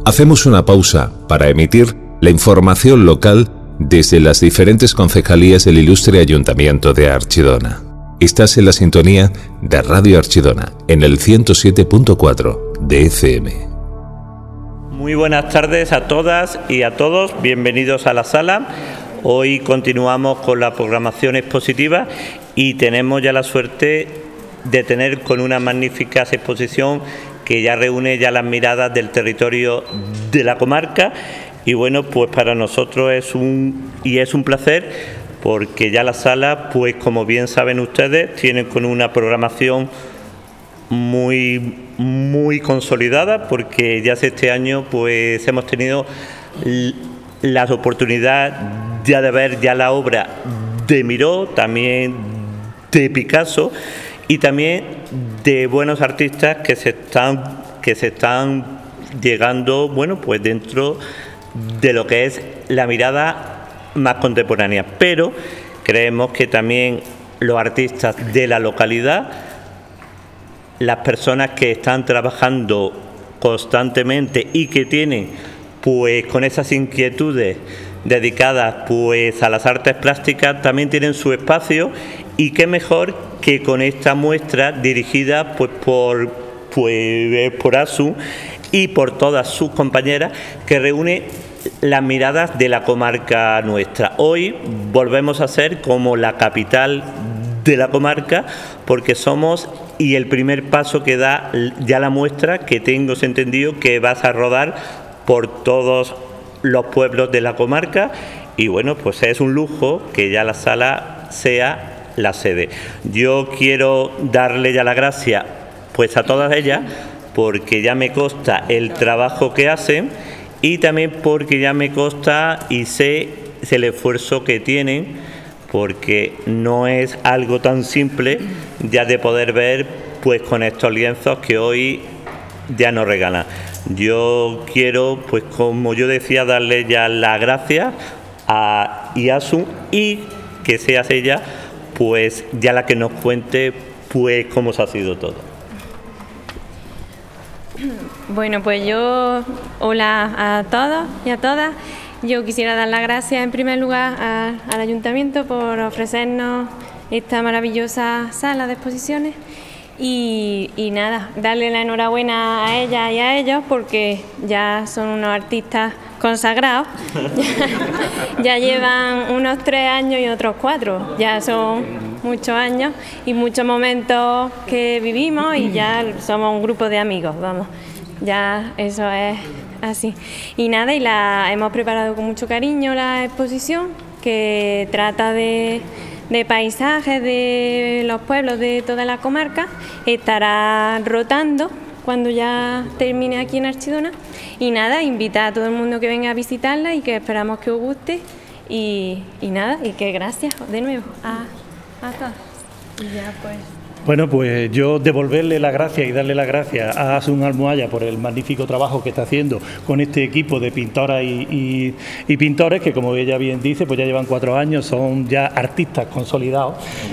Hacemos una pausa para emitir la información local desde las diferentes concejalías del ilustre Ayuntamiento de Archidona. Estás en la sintonía de Radio Archidona, en el 107.4 de FM. Muy buenas tardes a todas y a todos, bienvenidos a la sala. Hoy continuamos con la programación expositiva y tenemos ya la suerte de tener con una magnífica exposición que ya reúne ya las miradas del territorio de la comarca. Y bueno, pues para nosotros es un placer, porque ya la sala, pues como bien saben ustedes, tiene con una programación muy consolidada, porque ya hace este año pues hemos tenido la oportunidad ya de ver ya la obra de Miró, también de Picasso y también de buenos artistas que se están llegando, bueno, pues dentro de lo que es la mirada más contemporánea, pero creemos que también los artistas de la localidad, las personas que están trabajando constantemente y que tienen pues con esas inquietudes dedicadas pues a las artes plásticas, también tienen su espacio, y qué mejor que con esta muestra dirigida pues por ASU y por todas sus compañeras, que reúne las miradas de la comarca nuestra. Hoy volvemos a ser como la capital de la comarca, porque somos, y el primer paso que da ya la muestra, que tengo entendido que vas a rodar por todos los pueblos de la comarca, y bueno, pues es un lujo que ya la sala sea la sede. Yo quiero darle ya la gracia pues a todas ellas, porque ya me consta el trabajo que hacen, y también porque ya me consta y sé el esfuerzo que tienen, porque no es algo tan simple ya de poder ver pues con estos lienzos que hoy ya nos regalan. Yo quiero, pues como yo decía, darle ya las gracias a IASU, y que seas ella pues ya la que nos cuente pues cómo se ha sido todo. Bueno, pues yo, hola a todos y a todas. Yo quisiera dar las gracias en primer lugar al Ayuntamiento por ofrecernos esta maravillosa sala de exposiciones y nada, darle la enhorabuena a ellas y a ellos, porque ya son unos artistas consagrados. Ya llevan unos 3 años y otros 4, ya son muchos años y muchos momentos que vivimos, y ya somos un grupo de amigos, vamos, ya eso es así. Y nada, y la hemos preparado con mucho cariño la exposición, que trata de paisajes de los pueblos de toda la comarca. Estará rotando cuando ya termine aquí en Archidona, y nada, invita a todo el mundo que venga a visitarla, y que esperamos que os guste, y nada, y que gracias de nuevo a todos. Y ya pues... Bueno, pues yo devolverle la gracia y darle las gracias a Asun Almohaya por el magnífico trabajo que está haciendo con este equipo de pintoras y pintores, que como ella bien dice, pues ya llevan 4 años, son ya artistas consolidados.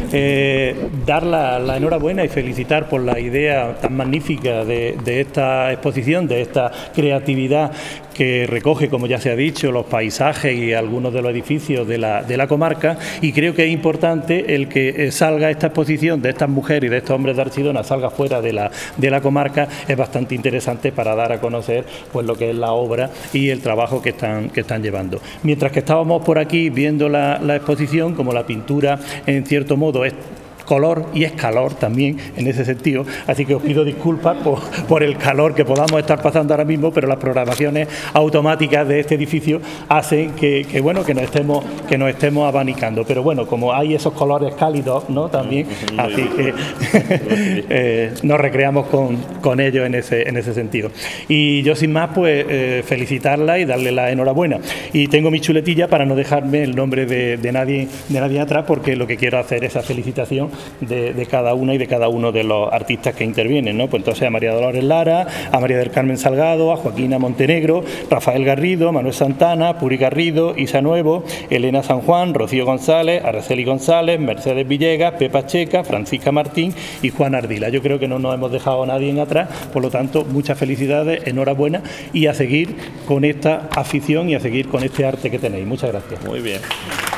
Dar la enhorabuena y felicitar por la idea tan magnífica de esta exposición, de esta creatividad que recoge, como ya se ha dicho, los paisajes y algunos de los edificios de la comarca, y creo que es importante el que salga esta exposición de estas mujeres y de estos hombres de Archidona, salga fuera de la comarca. Es bastante interesante para dar a conocer pues lo que es la obra y el trabajo que están llevando. Mientras que estábamos por aquí viendo la exposición, como la pintura en cierto modo es color y es calor también en ese sentido, así que os pido disculpas por el calor que podamos estar pasando ahora mismo, pero las programaciones automáticas de este edificio hacen que nos estemos abanicando, pero bueno, como hay esos colores cálidos, ¿no? También, así que nos recreamos con ellos en ese sentido. Y yo sin más pues felicitarla y darle la enhorabuena, y tengo mi chuletilla para no dejarme el nombre de nadie atrás, porque lo que quiero hacer es esa felicitación de cada una y de cada uno de los artistas que intervienen, ¿no? Pues entonces a María Dolores Lara, a María del Carmen Salgado, a Joaquina Montenegro, Rafael Garrido, Manuel Santana, Puri Garrido, Isa Nuevo, Elena San Juan, Rocío González, Araceli González, Mercedes Villegas, Pepa Checa, Francisca Martín y Juan Ardila. Yo creo que no nos hemos dejado a nadie en atrás, por lo tanto, muchas felicidades, enhorabuena y a seguir con esta afición y a seguir con este arte que tenéis. Muchas gracias. Muy bien.